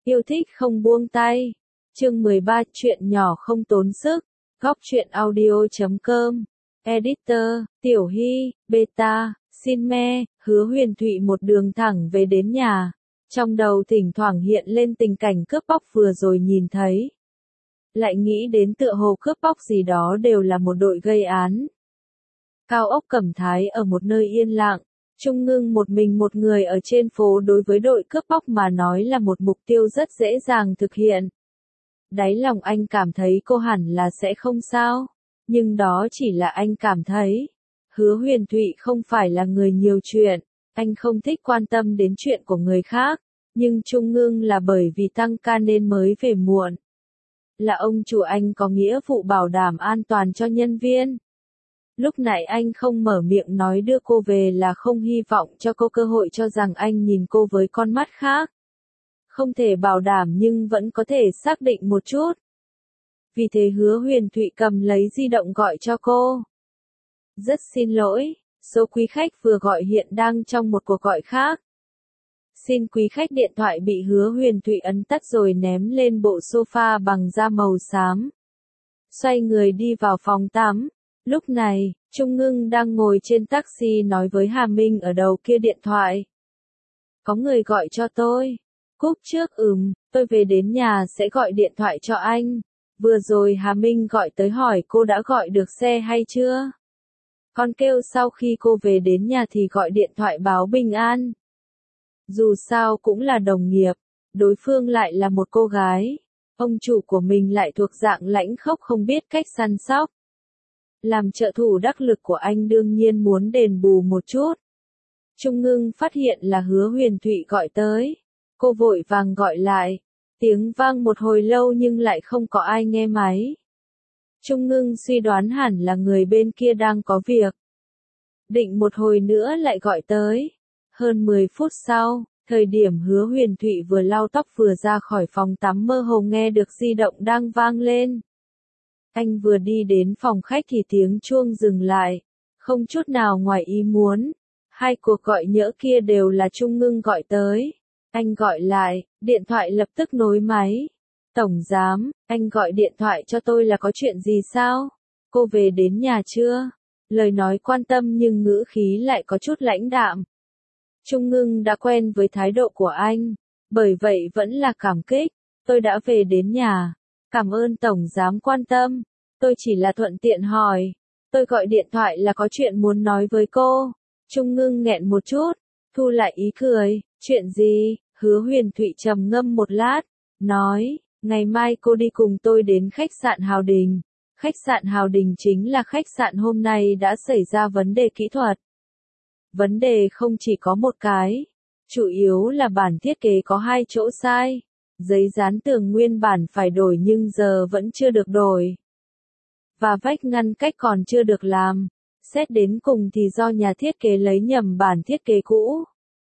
Yêu thích không buông tay. Chương 13 chuyện nhỏ không tốn sức. Góc truyện audio.com. Editor, Tiểu Hy, Beta, Xin Me, Hứa Huyền Thụy một đường thẳng về đến nhà. Trong đầu thỉnh thoảng hiện lên tình cảnh cướp bóc vừa rồi nhìn thấy. Lại nghĩ đến tựa hồ cướp bóc gì đó đều là một đội gây án. Cao ốc Cẩm Thái ở một nơi yên lặng. Trung Ngưng một mình một người ở trên phố đối với đội cướp bóc mà nói là một mục tiêu rất dễ dàng thực hiện. Đáy lòng anh cảm thấy cô hẳn là sẽ không sao. Nhưng đó chỉ là anh cảm thấy. Hứa Huyền Thụy không phải là người nhiều chuyện. Anh không thích quan tâm đến chuyện của người khác. Nhưng Trung Ngưng là bởi vì tăng ca nên mới về muộn. Là ông chủ anh có nghĩa vụ bảo đảm an toàn cho nhân viên. Lúc nãy anh không mở miệng nói đưa cô về là không hy vọng cho cô cơ hội cho rằng anh nhìn cô với con mắt khác. Không thể bảo đảm nhưng vẫn có thể xác định một chút. Vì thế Hứa Huyền Thụy cầm lấy di động gọi cho cô. Rất xin lỗi, số quý khách vừa gọi hiện đang trong một cuộc gọi khác. Xin quý khách điện thoại bị Hứa Huyền Thụy ấn tắt rồi ném lên bộ sofa bằng da màu xám. Xoay người đi vào phòng tắm. Lúc này, Trung Ngưng đang ngồi trên taxi nói với Hà Minh ở đầu kia điện thoại. Có người gọi cho tôi. Cúp trước tôi về đến nhà sẽ gọi điện thoại cho anh. Vừa rồi Hà Minh gọi tới hỏi cô đã gọi được xe hay chưa. Con kêu sau khi cô về đến nhà thì gọi điện thoại báo bình an. Dù sao cũng là đồng nghiệp, đối phương lại là một cô gái. Ông chủ của mình lại thuộc dạng lãnh khốc không biết cách săn sóc. Làm trợ thủ đắc lực của anh đương nhiên muốn đền bù một chút. Trung Ngưng phát hiện là Hứa Huyền Thụy gọi tới. Cô vội vàng gọi lại. Tiếng vang một hồi lâu nhưng lại không có ai nghe máy. Trung Ngưng suy đoán hẳn là người bên kia đang có việc. Định một hồi nữa lại gọi tới. Hơn 10 phút sau, thời điểm Hứa Huyền Thụy vừa lau tóc vừa ra khỏi phòng tắm mơ hồ nghe được di động đang vang lên. Anh vừa đi đến phòng khách thì tiếng chuông dừng lại. Không chút nào ngoài ý muốn. Hai cuộc gọi nhỡ kia đều là Trung Ngưng gọi tới. Anh gọi lại, điện thoại lập tức nối máy. Tổng giám, anh gọi điện thoại cho tôi là có chuyện gì sao? Cô về đến nhà chưa? Lời nói quan tâm nhưng ngữ khí lại có chút lãnh đạm. Trung Ngưng đã quen với thái độ của anh. Bởi vậy vẫn là cảm kích. Tôi đã về đến nhà. Cảm ơn Tổng giám quan tâm. Tôi chỉ là thuận tiện hỏi. Tôi gọi điện thoại là có chuyện muốn nói với cô. Trung Ngưng nghẹn một chút. Thu lại ý cười. Chuyện gì? Hứa Huyền Thụy trầm ngâm một lát. Nói, ngày mai cô đi cùng tôi đến khách sạn Hào Đình. Khách sạn Hào Đình chính là khách sạn hôm nay đã xảy ra vấn đề kỹ thuật. Vấn đề không chỉ có một cái. Chủ yếu là bản thiết kế có hai chỗ sai. Giấy dán tường nguyên bản phải đổi nhưng giờ vẫn chưa được đổi. Và vách ngăn cách còn chưa được làm. Xét đến cùng thì do nhà thiết kế lấy nhầm bản thiết kế cũ.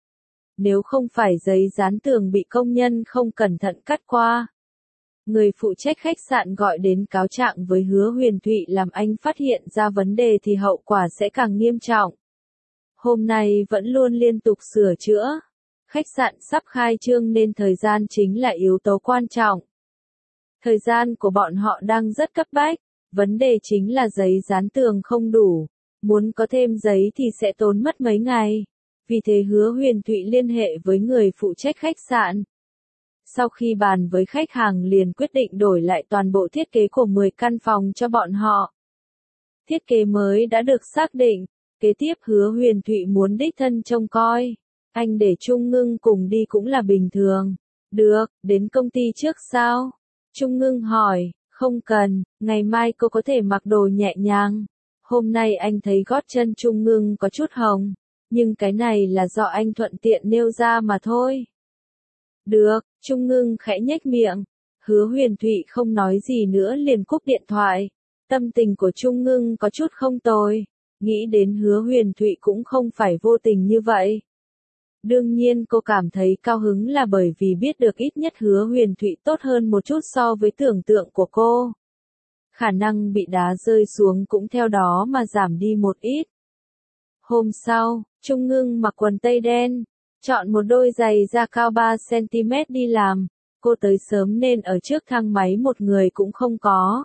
Nếu không phải giấy dán tường bị công nhân không cẩn thận cắt qua. Người phụ trách khách sạn gọi đến cáo trạng với Hứa Huyền Thụy làm anh phát hiện ra vấn đề thì hậu quả sẽ càng nghiêm trọng. Hôm nay vẫn luôn liên tục sửa chữa. Khách sạn sắp khai trương nên thời gian chính là yếu tố quan trọng. Thời gian của bọn họ đang rất cấp bách. Vấn đề chính là giấy dán tường không đủ. Muốn có thêm giấy thì sẽ tốn mất mấy ngày. Vì thế Hứa Huyền Thụy liên hệ với người phụ trách khách sạn. Sau khi bàn với khách hàng liền quyết định đổi lại toàn bộ thiết kế của 10 căn phòng cho bọn họ. Thiết kế mới đã được xác định. Kế tiếp Hứa Huyền Thụy muốn đích thân trông coi. Anh để Trung Ngưng cùng đi cũng là bình thường. Được, đến công ty trước sao? Trung Ngưng hỏi, không cần, ngày mai cô có thể mặc đồ nhẹ nhàng. Hôm nay anh thấy gót chân Trung Ngưng có chút hồng. Nhưng cái này là do anh thuận tiện nêu ra mà thôi. Được, Trung Ngưng khẽ nhếch miệng. Hứa Huyền Thụy không nói gì nữa liền cúp điện thoại. Tâm tình của Trung Ngưng có chút không tồi. Nghĩ đến Hứa Huyền Thụy cũng không phải vô tình như vậy. Đương nhiên cô cảm thấy cao hứng là bởi vì biết được ít nhất Hứa Huyền Thụy tốt hơn một chút so với tưởng tượng của cô. Khả năng bị đá rơi xuống cũng theo đó mà giảm đi một ít. Hôm sau, Trung Ngưng mặc quần tây đen, chọn một đôi giày da cao 3 cm đi làm. cô tới sớm nên ở trước thang máy một người cũng không có.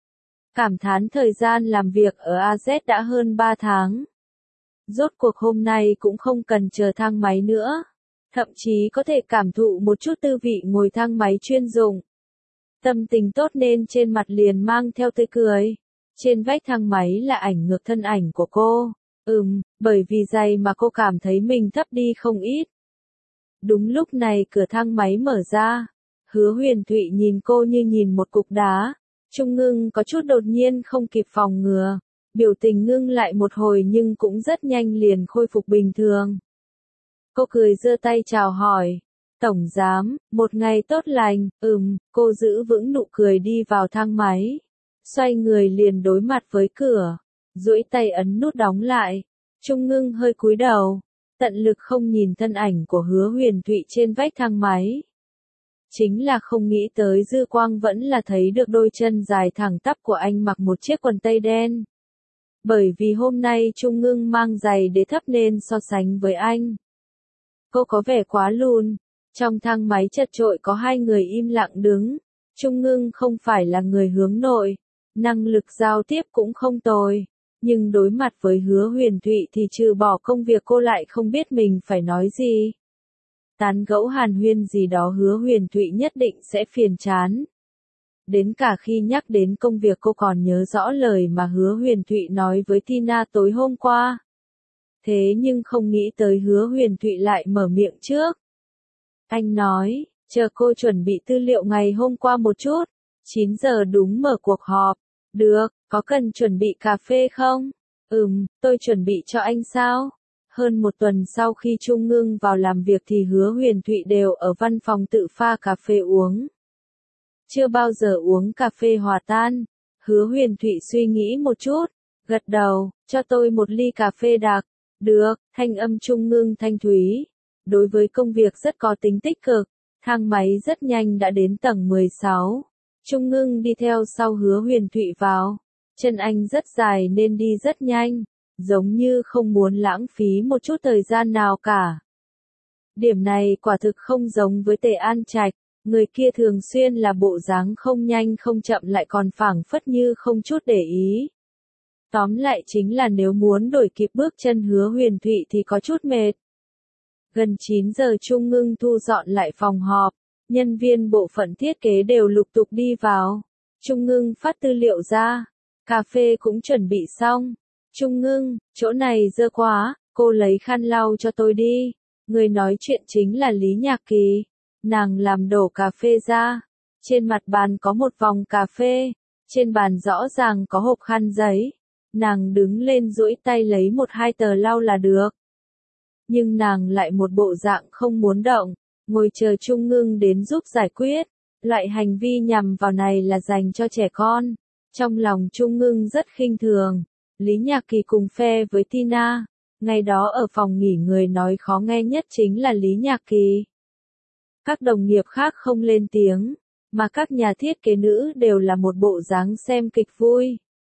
Cảm thán thời gian làm việc ở AZ đã hơn 3 tháng. Rốt cuộc hôm nay cũng không cần chờ thang máy nữa. Thậm chí có thể cảm thụ một chút tư vị ngồi thang máy chuyên dụng. Tâm tình tốt nên trên mặt liền mang theo tươi cười. Trên vách thang máy là ảnh ngược thân ảnh của cô. Bởi vì giày mà cô cảm thấy mình thấp đi không ít. Đúng lúc này cửa thang máy mở ra. Hứa Huyền Thụy nhìn cô như nhìn một cục đá. Trung Ngưng có chút đột nhiên không kịp phòng ngừa. Biểu tình ngưng lại một hồi nhưng cũng rất nhanh liền khôi phục bình thường. Cô cười giơ tay chào hỏi. Tổng giám, một ngày tốt lành, cô giữ vững nụ cười đi vào thang máy. Xoay người liền đối mặt với cửa. Duỗi tay ấn nút đóng lại. Trung Ngưng hơi cúi đầu. Tận lực không nhìn thân ảnh của Hứa Huyền Thụy trên vách thang máy. Chính là không nghĩ tới dư quang vẫn là thấy được đôi chân dài thẳng tắp của anh mặc một chiếc quần tây đen. Bởi vì hôm nay Trung Ngưng mang giày đế thấp nên so sánh với anh. Cô có vẻ quá lùn. Trong thang máy chật chội có hai người im lặng đứng. Trung Ngưng không phải là người hướng nội. Năng lực giao tiếp cũng không tồi. Nhưng đối mặt với Hứa Huyền Thụy thì trừ bỏ công việc cô lại không biết mình phải nói gì. Tán gẫu hàn huyên gì đó Hứa Huyền Thụy nhất định sẽ phiền chán. Đến cả khi nhắc đến công việc cô còn nhớ rõ lời mà Hứa Huyền Thụy nói với Tina tối hôm qua. Thế nhưng không nghĩ tới Hứa Huyền Thụy lại mở miệng trước. Anh nói, chờ cô chuẩn bị tư liệu ngày hôm qua một chút. 9 giờ đúng mở cuộc họp. Được, có cần chuẩn bị cà phê không? Tôi chuẩn bị cho anh sao? Hơn một tuần sau khi Trung Ngưng vào làm việc thì Hứa Huyền Thụy đều ở văn phòng tự pha cà phê uống. Chưa bao giờ uống cà phê hòa tan. Hứa Huyền Thụy suy nghĩ một chút, gật đầu, cho tôi một ly cà phê đặc. Được, thanh âm Trung Ngưng thanh thúy. Đối với công việc rất có tính tích cực, thang máy rất nhanh đã đến tầng 16. Trung Ngưng đi theo sau Hứa Huyền Thụy vào. Chân anh rất dài nên đi rất nhanh, giống như không muốn lãng phí một chút thời gian nào cả. Điểm này quả thực không giống với Tề An Trạch, người kia thường xuyên là bộ dáng không nhanh không chậm lại còn phảng phất như không chút để ý. Tóm lại chính là nếu muốn đuổi kịp bước chân Hứa Huyền Thụy thì có chút mệt. Gần 9 giờ Trung Ngưng thu dọn lại phòng họp, nhân viên bộ phận thiết kế đều lục tục đi vào. Trung Ngưng phát tư liệu ra, cà phê cũng chuẩn bị xong. Trung Ngưng, chỗ này dơ quá, cô lấy khăn lau cho tôi đi. Người nói chuyện chính là Lý Nhạc Kỳ. Nàng làm đổ cà phê ra. Trên mặt bàn có một vòng cà phê. Trên bàn rõ ràng có hộp khăn giấy. Nàng đứng lên duỗi tay lấy một hai tờ lau là được. Nhưng nàng lại một bộ dạng không muốn động, ngồi chờ Trung Ngưng đến giúp giải quyết. Loại hành vi nhằm vào này là dành cho trẻ con. Trong lòng Trung Ngưng rất khinh thường. Lý Nhạc Kỳ cùng phe với Tina. Ngày đó ở phòng nghỉ người nói khó nghe nhất chính là Lý Nhạc Kỳ. Các đồng nghiệp khác không lên tiếng, mà các nhà thiết kế nữ đều là một bộ dáng xem kịch vui.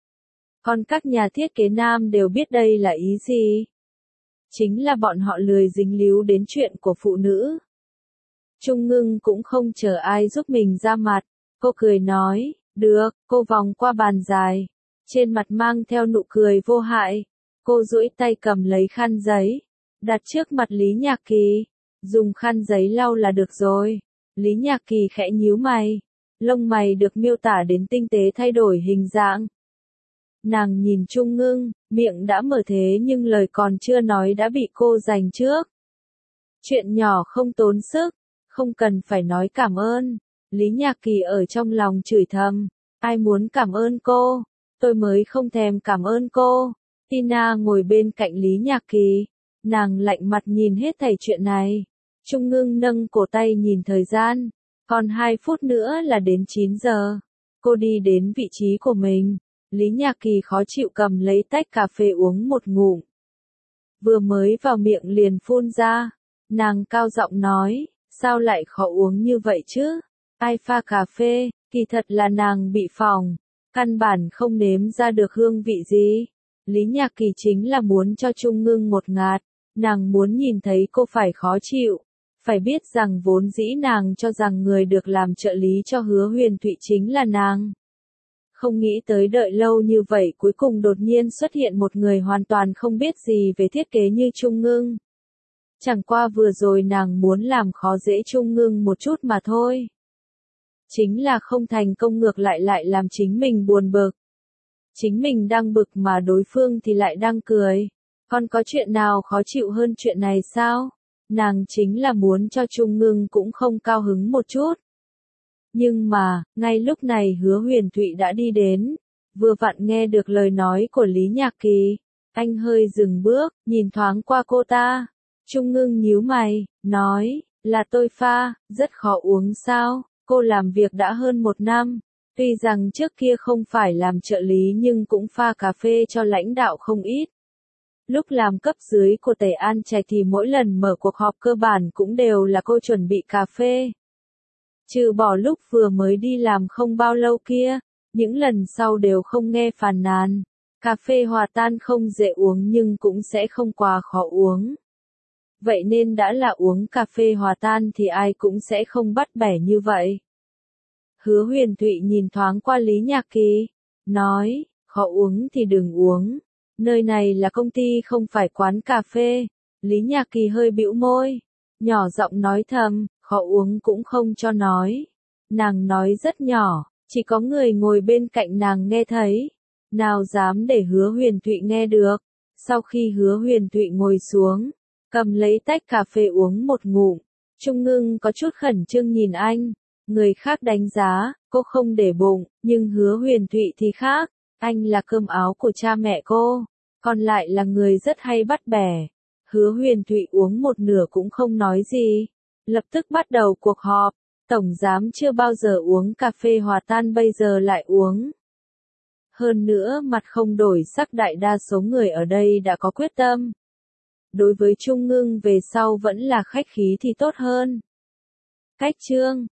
Còn các nhà thiết kế nam đều biết đây là ý gì. Chính là bọn họ lười dính líu đến chuyện của phụ nữ. Trung Ngưng cũng không chờ ai giúp mình ra mặt, cô cười nói, được, cô vòng qua bàn dài, trên mặt mang theo nụ cười vô hại. Cô duỗi tay cầm lấy khăn giấy, đặt trước mặt Lý Nhạc Kỳ, dùng khăn giấy lau là được rồi. Lý Nhạc Kỳ khẽ nhíu mày, lông mày được miêu tả đến tinh tế thay đổi hình dạng. Nàng nhìn Trung Ngưng, miệng đã mở thế nhưng lời còn chưa nói đã bị cô giành trước. Chuyện nhỏ không tốn sức, không cần phải nói cảm ơn. Lý Nhạc Kỳ ở trong lòng chửi thầm, ai muốn cảm ơn cô, tôi mới không thèm cảm ơn cô. Tina ngồi bên cạnh Lý Nhạc Kỳ, nàng lạnh mặt nhìn hết thảy chuyện này. Trung Ngưng nâng cổ tay nhìn thời gian, còn 2 phút nữa là đến 9 giờ. Cô đi đến vị trí của mình, Lý Nhạc Kỳ khó chịu cầm lấy tách cà phê uống một ngụm. Vừa mới vào miệng liền phun ra, nàng cao giọng nói, sao lại khó uống như vậy chứ? Ai pha cà phê, kỳ thật là nàng bị phỏng, căn bản không nếm ra được hương vị gì. Lý Nhạc Kỳ chính là muốn cho Trung Ngưng một ngạt, nàng muốn nhìn thấy cô phải khó chịu. Phải biết rằng vốn dĩ nàng cho rằng người được làm trợ lý cho Hứa Huyền Thụy chính là nàng. Không nghĩ tới đợi lâu như vậy cuối cùng đột nhiên xuất hiện một người hoàn toàn không biết gì về thiết kế như Trung Ngưng. Chẳng qua vừa rồi nàng muốn làm khó dễ Trung Ngưng một chút mà thôi. Chính là không thành công ngược lại làm chính mình buồn bực. Chính mình đang bực mà đối phương thì lại đang cười. Còn có chuyện nào khó chịu hơn chuyện này sao? Nàng chính là muốn cho Trung Ngưng cũng không cao hứng một chút. Nhưng mà, ngay lúc này Hứa Huyền Thụy đã đi đến, vừa vặn nghe được lời nói của Lý Nhạc Kỳ. Anh hơi dừng bước, nhìn thoáng qua cô ta. Trung Ngưng nhíu mày, nói, là tôi pha, rất khó uống sao? Cô làm việc đã hơn 1 năm, tuy rằng trước kia không phải làm trợ lý nhưng cũng pha cà phê cho lãnh đạo không ít. Lúc làm cấp dưới của Tề An Trạch thì mỗi lần mở cuộc họp cơ bản cũng đều là cô chuẩn bị cà phê. Trừ bỏ lúc vừa mới đi làm không bao lâu kia, những lần sau đều không nghe phàn nàn. Cà phê hòa tan không dễ uống nhưng cũng sẽ không quá khó uống. Vậy nên đã là uống cà phê hòa tan thì ai cũng sẽ không bắt bẻ như vậy. Hứa Huyền Thụy nhìn thoáng qua Lý Nhạc Kỳ, nói, khó uống thì đừng uống. Nơi này là công ty không phải quán cà phê. Lý Nhạc Kỳ hơi bĩu môi, nhỏ giọng nói thầm, khó uống cũng không cho nói. Nàng nói rất nhỏ, chỉ có người ngồi bên cạnh nàng nghe thấy. Nào dám để Hứa Huyền Thụy nghe được. Sau khi Hứa Huyền Thụy ngồi xuống, cầm lấy tách cà phê uống một ngụm, Trung Ngưng có chút khẩn trương nhìn anh. Người khác đánh giá, cô không để bụng, nhưng Hứa Huyền Thụy thì khác. Anh là cơm áo của cha mẹ cô, còn lại là người rất hay bắt bẻ. Hứa Huyền Thụy uống một nửa cũng không nói gì. Lập tức bắt đầu cuộc họp. Tổng giám chưa bao giờ uống cà phê hòa tan bây giờ lại uống. Hơn nữa mặt không đổi sắc, đại đa số người ở đây đã có quyết tâm. Đối với Trung Ngưng về sau vẫn là khách khí thì tốt hơn. Cách chương